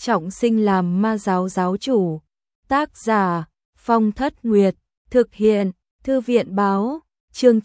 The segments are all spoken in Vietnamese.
trọng sinh làm ma giáo giáo chủ. Tác giả Phong Thất Nguyệt, thực hiện Thư viện Báo, chương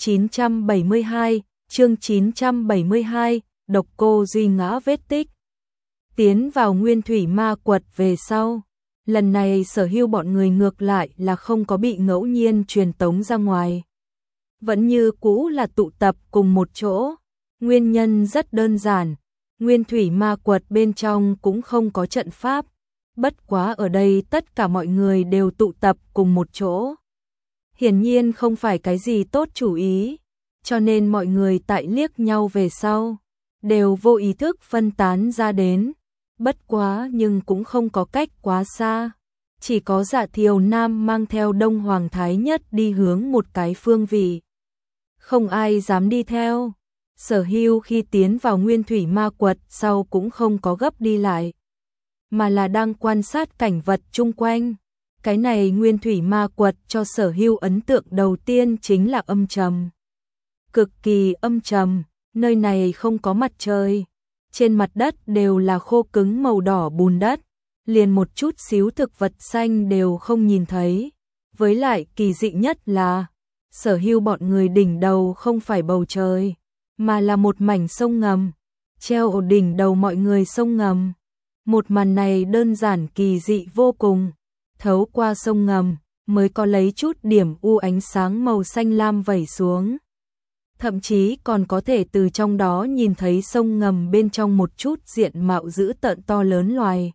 972, Độc Cô Duy ngã vết tích. Tiến vào Nguyên Thủy Ma Quật về sau, lần này Sở Hưu bọn người ngược lại là không có bị ngẫu nhiên truyền tống ra ngoài. Vẫn như cũ là tụ tập cùng một chỗ, nguyên nhân rất đơn giản, Nguyên Thủy Ma Quật bên trong cũng không có trận pháp, bất quá ở đây tất cả mọi người đều tụ tập cùng một chỗ. Hiển nhiên không phải cái gì tốt chủ ý, cho nên mọi người tại liếc nhau về sau, đều vô ý thức phân tán ra đến, bất quá nhưng cũng không có cách quá xa. Chỉ có Dạ Thiều Nam mang theo Đông Hoàng Thái Nhất đi hướng một cái phương vị. Không ai dám đi theo. Sở Hưu khi tiến vào Nguyên Thủy Ma Quật sau cũng không có gấp đi lại, mà là đang quan sát cảnh vật chung quanh. Cái này Nguyên Thủy Ma Quật cho Sở Hưu ấn tượng đầu tiên chính là âm trầm. Cực kỳ âm trầm, nơi này không có mặt trời. Trên mặt đất đều là khô cứng màu đỏ bùn đất, liền một chút xíu thực vật xanh đều không nhìn thấy. Với lại kỳ dị nhất là, Sở Hưu bọn người đỉnh đầu không phải bầu trời, mà là một mảnh sông ngầm, treo ở đỉnh đầu mọi người sông ngầm. Một màn này đơn giản kỳ dị vô cùng, thấu qua sông ngầm, mới có lấy chút điểm u ánh sáng màu xanh lam vẩy xuống. Thậm chí còn có thể từ trong đó nhìn thấy sông ngầm bên trong một chút diện mạo dữ tợn to lớn loài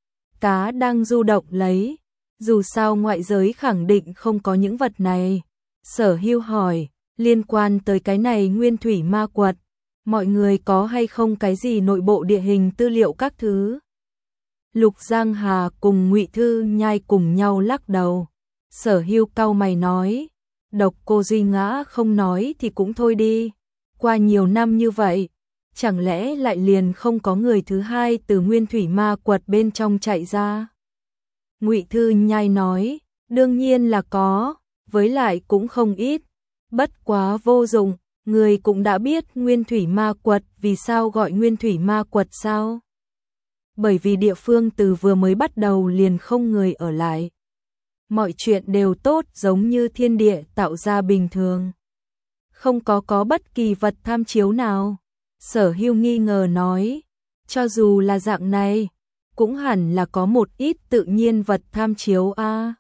cá đang du động lấy. Dù sao ngoại giới khẳng định không có những vật này. Sở Hưu hỏi, liên quan tới cái này Nguyên Thủy Ma Quật, mọi người có hay không cái gì nội bộ địa hình tư liệu các thứ? Lục Giang Hà cùng Ngụy Thư Nhai cùng nhau lắc đầu. Sở Hưu cau mày nói, Độc Cô Duy ngã không nói thì cũng thôi đi. Qua nhiều năm như vậy, chẳng lẽ lại liền không có người thứ hai từ Nguyên Thủy Ma Quật bên trong chạy ra? Ngụy Thư Nhai nói, đương nhiên là có, với lại cũng không ít. Bất quá vô dụng, người cũng đã biết Nguyên Thủy Ma Quật vì sao gọi Nguyên Thủy Ma Quật sao? Bởi vì địa phương từ vừa mới bắt đầu liền không người ở lại. Mọi chuyện đều tốt giống như thiên địa tạo ra bình thường. Không có bất kỳ vật tham chiếu nào. Sở Hưu nghi ngờ nói, cho dù là dạng này, cũng hẳn là có một ít tự nhiên vật tham chiếu a.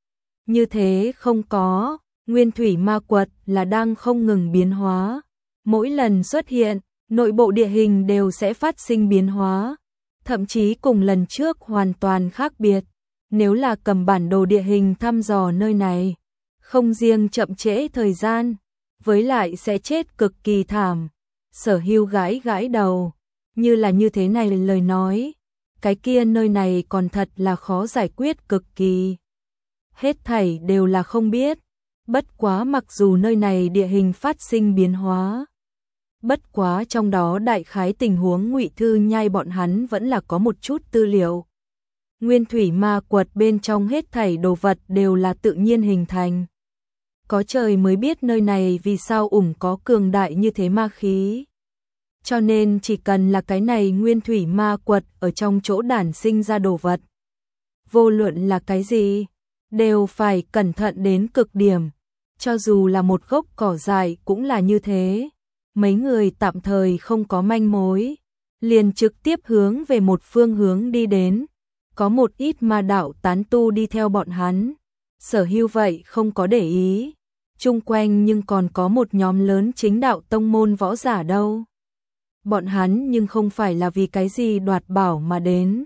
Như thế không có, Nguyên Thủy Ma Quật là đang không ngừng biến hóa. Mỗi lần xuất hiện, nội bộ địa hình đều sẽ phát sinh biến hóa, thậm chí cùng lần trước hoàn toàn khác biệt. Nếu là cầm bản đồ địa hình thăm dò nơi này, không riêng chậm trễ thời gian, với lại sẽ chết cực kỳ thảm. Sở Hưu gãi gãi đầu, như là như thế này lời nói, cái kia nơi này còn thật là khó giải quyết cực kỳ. Hết thảy đều là không biết, bất quá mặc dù nơi này địa hình phát sinh biến hóa, bất quá trong đó đại khái tình huống Ngụy Thư Nhai bọn hắn vẫn là có một chút tư liệu. Nguyên Thủy Ma Quật bên trong hết thảy đồ vật đều là tự nhiên hình thành. Có trời mới biết nơi này vì sao có cường đại như thế ma khí. Cho nên chỉ cần là cái này Nguyên Thủy Ma Quật ở trong chỗ đản sinh ra đồ vật, vô luận là cái gì, đều phải cẩn thận đến cực điểm. Cho dù là một gốc cỏ dại cũng là như thế. Mấy người tạm thời không có manh mối, liền trực tiếp hướng về một phương hướng đi đến. Có một ít ma đạo tán tu đi theo bọn hắn. Sở Hưu vậy không có để ý. Chung quanh nhưng còn có một nhóm lớn chính đạo tông môn võ giả đâu. Bọn hắn nhưng không phải là vì cái gì đoạt bảo mà đến,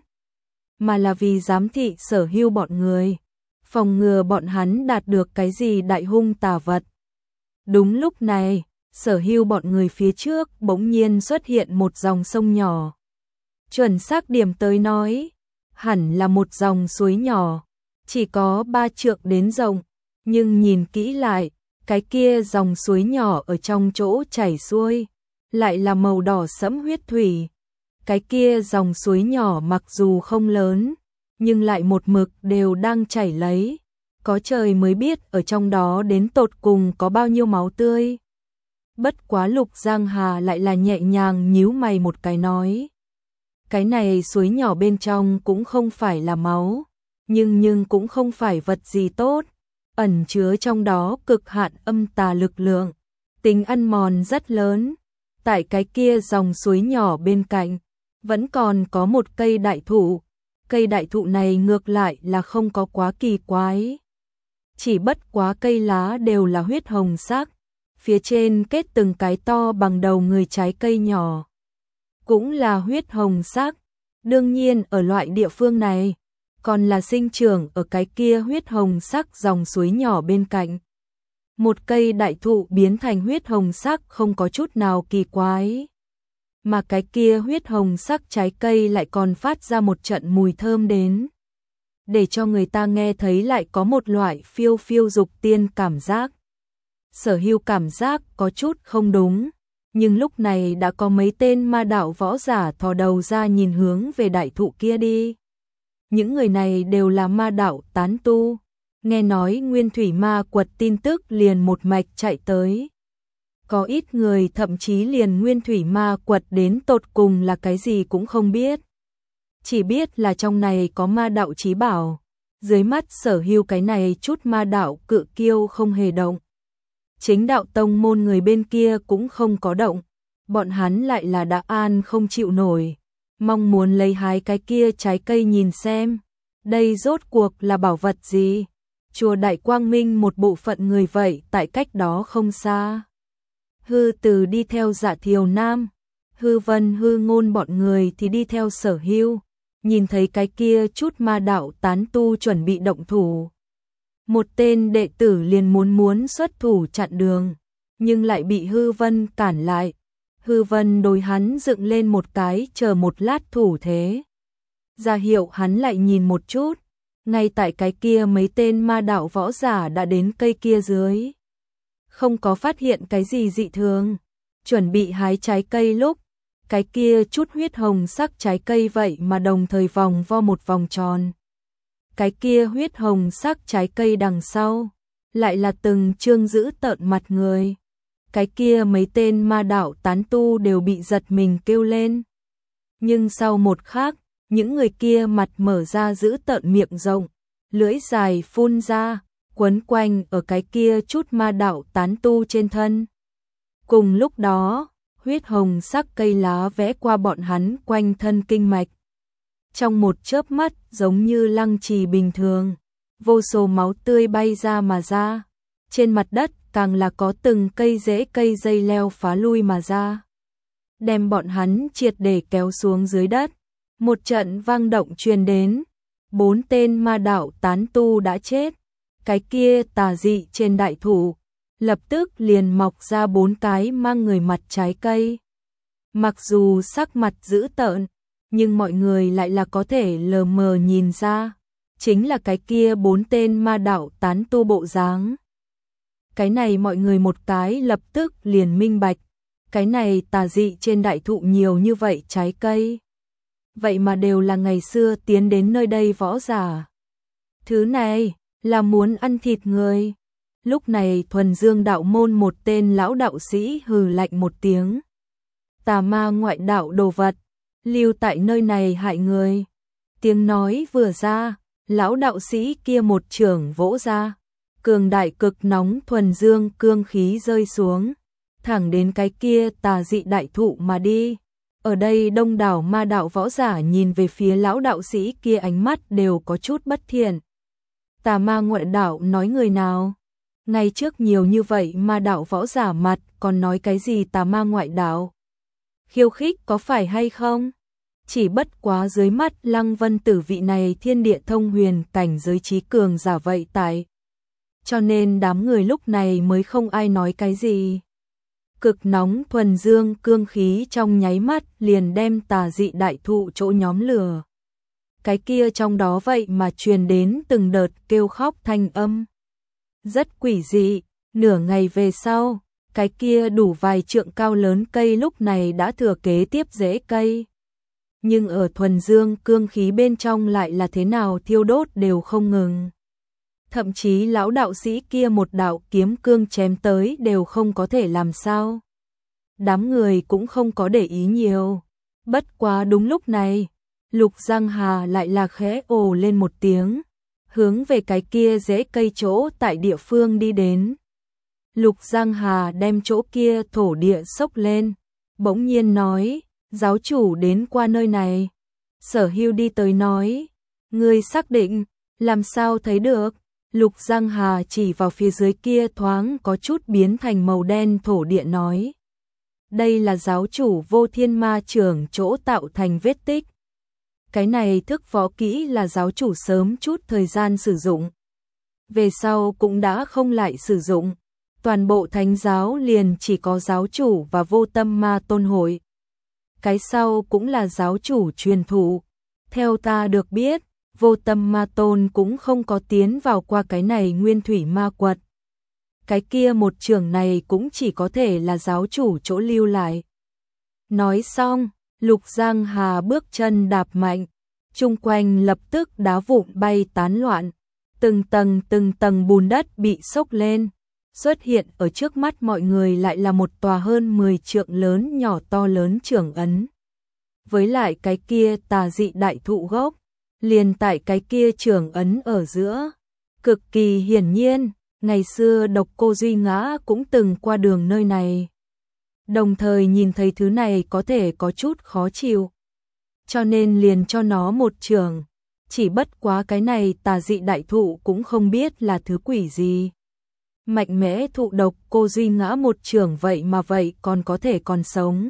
mà là vì giám thị Sở Hưu bọn người, phòng ngừa bọn hắn đạt được cái gì đại hung tà vật. Đúng lúc này, Sở Hưu bọn người phía trước bỗng nhiên xuất hiện một dòng sông nhỏ. Chuẩn xác điểm tới nói, hẳn là một dòng suối nhỏ, chỉ có 3 trượng đến rộng, nhưng nhìn kỹ lại, cái kia dòng suối nhỏ ở trong chỗ chảy xuôi, lại là màu đỏ sẫm huyết thủy. Cái kia dòng suối nhỏ mặc dù không lớn, nhưng lại một mực đều đang chảy lấy. Có trời mới biết ở trong đó đến tột cùng có bao nhiêu máu tươi. Bất quá Lục Giang Hà lại là nhẹ nhàng nhíu mày một cái nói, Cái này suối nhỏ bên trong cũng không phải là máu, nhưng cũng không phải vật gì tốt, ẩn chứa trong đó cực hạn âm tà lực lượng, tính ăn mòn rất lớn. Tại cái kia dòng suối nhỏ bên cạnh, vẫn còn có một cây đại thụ. Cây đại thụ này ngược lại là không có quá kỳ quái. Chỉ bất quá cây lá đều là huyết hồng sắc, phía trên kết từng cái to bằng đầu người trái cây nhỏ, cũng là huyết hồng sắc. Đương nhiên ở loại địa phương này, còn là sinh trưởng ở cái kia huyết hồng sắc dòng suối nhỏ bên cạnh. Một cây đại thụ biến thành huyết hồng sắc không có chút nào kỳ quái. Mà cái kia huyết hồng sắc trái cây lại còn phát ra một trận mùi thơm đến, để cho người ta nghe thấy lại có một loại phiêu phiêu dục tiên cảm giác. Sở Hưu cảm giác có chút không đúng, nhưng lúc này đã có mấy tên ma đạo võ giả thò đầu ra nhìn hướng về đại thụ kia đi. Những người này đều là ma đạo tán tu, nghe nói Nguyên Thủy Ma Quật tin tức liền một mạch chạy tới. Có ít người thậm chí liền Nguyên Thủy Ma Quật đến tột cùng là cái gì cũng không biết. Chỉ biết là trong này có ma đạo chí bảo. Dưới mắt Sở Hưu cái này chút ma đạo cự kiêu không hề động. Chính đạo tông môn người bên kia cũng không có động. Bọn hắn lại là đã an không chịu nổi, mong muốn lấy hái cái kia trái cây nhìn xem. Đây rốt cuộc là bảo vật gì? Chùa Đại Quang Minh một bộ phận người vậy tại cách đó không xa. Hư Từ đi theo Dạ Thiều Nam, Hư Vân Hư Ngôn bọn người thì đi theo Sở Hưu. Nhìn thấy cái kia chút ma đạo tán tu chuẩn bị động thủ, một tên đệ tử liền muốn xuất thủ chặn đường, nhưng lại bị Hư Vân cản lại. Hư Vân đối hắn dựng lên một cái chờ một lát thủ thế, ra hiệu hắn lại nhìn một chút. Ngay tại cái kia mấy tên ma đạo võ giả đã đến cây kia dưới, không có phát hiện cái gì dị thường, chuẩn bị hái trái cây lúc, cái kia chút huyết hồng sắc trái cây vậy mà đồng thời vòng vo một vòng tròn. Cái kia huyết hồng sắc trái cây đằng sau, lại là từng trương dữ tợn mặt người. Cái kia mấy tên ma đạo tán tu đều bị giật mình kêu lên. Nhưng sau một khắc, những người kia mặt mở ra dữ tợn miệng rộng, lưỡi dài phun ra, quấn quanh ở cái kia chút ma đạo tán tu trên thân. Cùng lúc đó, huyết hồng sắc cây lá vẽ qua bọn hắn quanh thân kinh mạch. Trong một chớp mắt giống như lăng trì bình thường, vô số máu tươi bay ra mà ra. Trên mặt đất càng là có từng cây rễ cây dây leo phá lui mà ra, đem bọn hắn triệt để kéo xuống dưới đất. Một trận vang động truyền đến, 4 tên ma đạo tán tu đã chết. Cái kia tà dị trên đại thụ, lập tức liền mọc ra 4 cái mang người mặt trái cây. Mặc dù sắc mặt dữ tợn, nhưng mọi người lại là có thể lờ mờ nhìn ra, chính là cái kia 4 tên ma đạo tán tu bộ dáng. Cái này mọi người một cái lập tức liền minh bạch, cái này tà dị trên đại thụ nhiều như vậy trái cây. Vậy mà đều là ngày xưa tiến đến nơi đây võ giả. Thứ này là muốn ăn thịt người. Lúc này Thuần Dương đạo môn một tên lão đạo sĩ hừ lạnh một tiếng. Tà ma ngoại đạo đồ vật, lưu tại nơi này hại người. Tiếng nói vừa ra, lão đạo sĩ kia một chưởng vỗ ra, cường đại cực nóng thuần dương cương khí rơi xuống, thẳng đến cái kia tà dị đại thụ mà đi. Ở đây đông đảo ma đạo võ giả nhìn về phía lão đạo sĩ kia ánh mắt đều có chút bất thiện. Tà ma ngoại đạo nói người nào? Ngay trước nhiều như vậy ma đạo võ giả mặt còn nói cái gì tà ma ngoại đạo? Khiêu khích có phải hay không? Chỉ bất quá dưới mắt Lăng Vân Tử vị này thiên địa thông huyền cảnh giới trí cường giả vậy tại. Cho nên đám người lúc này mới không ai nói cái gì. Cực nóng thuần dương cương khí trong nháy mắt liền đem tà dị đại thụ chỗ nhóm lửa. Cái kia trong đó vậy mà truyền đến từng đợt kêu khóc thanh âm. Rất quỷ dị, nửa ngày về sau, cái kia đủ vài trượng cao lớn cây lúc này đã thừa kế tiếp rễ cây. Nhưng ở thuần dương cương khí bên trong lại là thế nào thiêu đốt đều không ngừng. Thậm chí lão đạo sĩ kia một đạo kiếm cương chém tới đều không có thể làm sao. Đám người cũng không có để ý nhiều, Bất quá đúng lúc này, Lục Giang Hà lại là khẽ ồ lên một tiếng, hướng về cái kia rễ cây chỗ tại địa phương đi đến. Lục Giang Hà đem chỗ kia thổ địa xốc lên, bỗng nhiên nói, giáo chủ đến qua nơi này. Sở Hưu đi tới nói, ngươi xác định, làm sao thấy được? Lục Giang Hà chỉ vào phía dưới kia thoáng có chút biến thành màu đen thổ địa nói. Đây là giáo chủ Vô Thiên Ma Trưởng chỗ tạo thành vết tích. Cái này thức võ kỹ là giáo chủ sớm chút thời gian sử dụng. Về sau cũng đã không lại sử dụng. Toàn bộ thánh giáo liền chỉ có giáo chủ và Vô Tâm Ma Tôn hội. Cái sau cũng là giáo chủ truyền thụ. Theo ta được biết, Vô Tâm Ma Tôn cũng không có tiến vào qua cái này Nguyên Thủy Ma Quật. Cái kia một trường này cũng chỉ có thể là giáo chủ chỗ lưu lại. Nói xong, Lục Giang Hà bước chân đạp mạnh, chung quanh lập tức đá vụn bay tán loạn, từng tầng bùn đất bị xốc lên, xuất hiện ở trước mắt mọi người lại là một tòa hơn 10 trượng lớn nhỏ to lớn trưởng ấn. Với lại cái kia tà dị đại thụ gốc, liền tại cái kia trưởng ấn ở giữa, cực kỳ hiển nhiên, ngày xưa Độc Cô Duy Ngã cũng từng qua đường nơi này. Đồng thời nhìn thấy thứ này có thể có chút khó chịu, cho nên liền cho nó một trường, chỉ bất quá cái này tà dị đại thụ cũng không biết là thứ quỷ gì. Mạnh mẽ thụ Độc Cô Duy Ngã một trường vậy mà vậy còn có thể còn sống.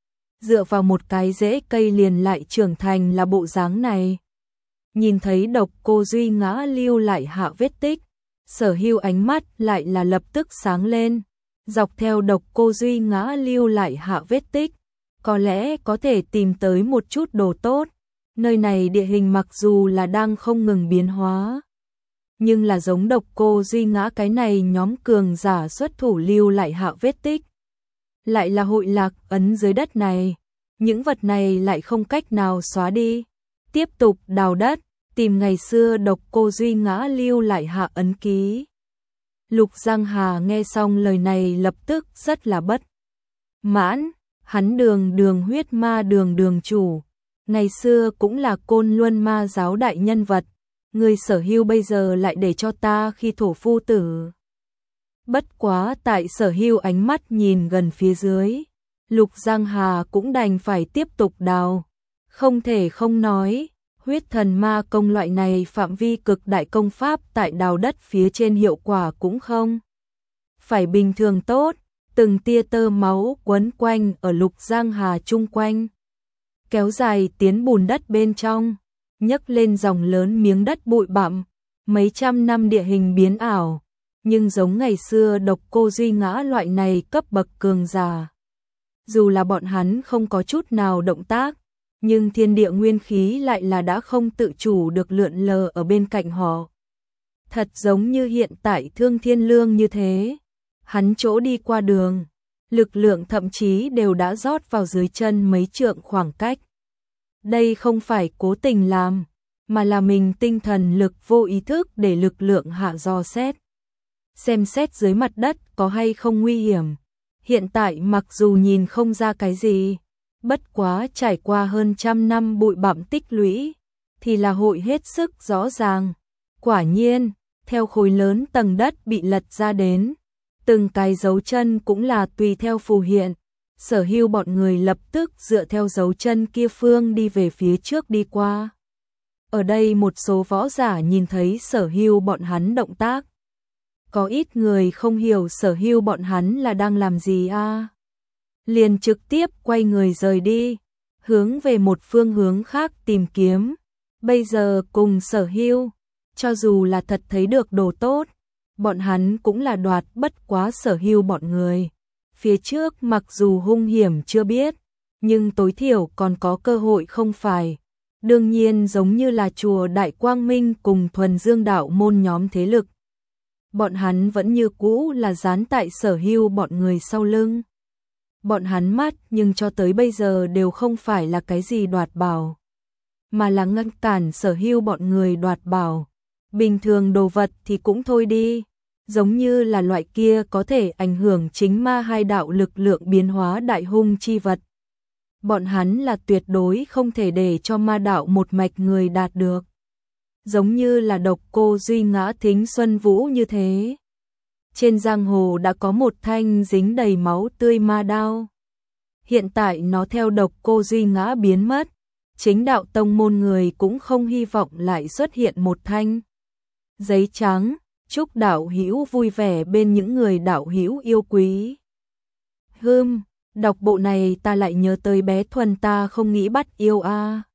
Dựa vào một cái rễ cây liền lại trưởng thành là bộ dáng này. Nhìn thấy Độc Cô Duy Ngã lưu lại hạ vết tích, Sở Hưu ánh mắt lại là lập tức sáng lên, dọc theo Độc Cô Duy Ngã lưu lại hạ vết tích, có lẽ có thể tìm tới một chút đồ tốt. Nơi này địa hình mặc dù là đang không ngừng biến hóa, nhưng là giống Độc Cô Duy Ngã cái này nhóm cường giả xuất thủ lưu lại hạ vết tích. Lại là hội lạc ấn dưới đất này, những vật này lại không cách nào xóa đi. Tiếp tục đào đất, tìm ngày xưa Độc Cô Duy Ngã lưu lại hạ ấn ký. Lục Giang Hà nghe xong lời này lập tức rất là bất mãn, hắn đường huyết ma đường chủ, ngày xưa cũng là Côn Luân Ma giáo đại nhân vật, người Sở Hưu bây giờ lại để cho ta khi thổ phu tử. Bất quá tại Sở Hưu ánh mắt nhìn gần phía dưới, Lục Giang Hà cũng đành phải tiếp tục đào, không thể không nói. Huyết thần ma công loại này phạm vi cực đại công pháp tại đào đất phía trên hiệu quả cũng không phải bình thường tốt, từng tia tơ máu quấn quanh ở Lục Giang Hà chung quanh, kéo dài tiến bùn đất bên trong, nhấc lên dòng lớn miếng đất bụi bặm, mấy trăm năm địa hình biến ảo, nhưng giống ngày xưa Độc Cô Duy Ngã loại này cấp bậc cường giả. Dù là bọn hắn không có chút nào động tác, nhưng thiên địa nguyên khí lại là đã không tự chủ được lượn lờ ở bên cạnh họ. Thật giống như hiện tại Thương Thiên Lương như thế, hắn chỗ đi qua đường, lực lượng thậm chí đều đã rót vào dưới chân mấy trượng khoảng cách. Đây không phải cố tình làm, mà là mình tinh thần lực vô ý thức để lực lượng hạ dò xét. Xem xét dưới mặt đất có hay không nguy hiểm. Hiện tại mặc dù nhìn không ra cái gì, bất quá trải qua hơn 100 năm bụi bặm tích lũy, thì là hội hết sức rõ ràng. Quả nhiên, theo khối lớn tầng đất bị lật ra đến, từng cái dấu chân cũng là tùy theo phù hiện. Sở Hưu bọn người lập tức dựa theo dấu chân kia phương đi về phía trước đi qua. Ở đây một số võ giả nhìn thấy Sở Hưu bọn hắn động tác. Có ít người không hiểu Sở Hưu bọn hắn là đang làm gì a, liền trực tiếp quay người rời đi, hướng về một phương hướng khác tìm kiếm. Bây giờ cùng Sở Hưu, cho dù là thật thấy được đồ tốt, bọn hắn cũng là đoạt bất quá Sở Hưu bọn người. Phía trước mặc dù hung hiểm chưa biết, nhưng tối thiểu còn có cơ hội không phải. Đương nhiên giống như là chùa Đại Quang Minh cùng Thuần Dương đạo môn nhóm thế lực, bọn hắn vẫn như cũ là dán tại Sở Hưu bọn người sau lưng. Bọn hắn mắt nhưng cho tới bây giờ đều không phải là cái gì đoạt bảo, mà là ngăn cản Sở Hưu bọn người đoạt bảo. Bình thường đồ vật thì cũng thôi đi, giống như là loại kia có thể ảnh hưởng chính ma hai đạo lực lượng biến hóa đại hung chi vật. bọn hắn là tuyệt đối không thể để cho ma đạo một mạch người đạt được. Giống như là Độc Cô Duy Ngã Thính Xuân Vũ như thế. Trên giang hồ đã có một thanh dính đầy máu tươi ma đao. Hiện tại nó theo Độc Cô Duy Ngã biến mất, chính đạo tông môn người cũng không hy vọng lại xuất hiện một thanh giấy trắng. Chúc đạo hữu vui vẻ bên những người đạo hữu yêu quý. Đọc bộ này ta lại nhớ tới bé Thuần ta không nghĩ bắt yêu a.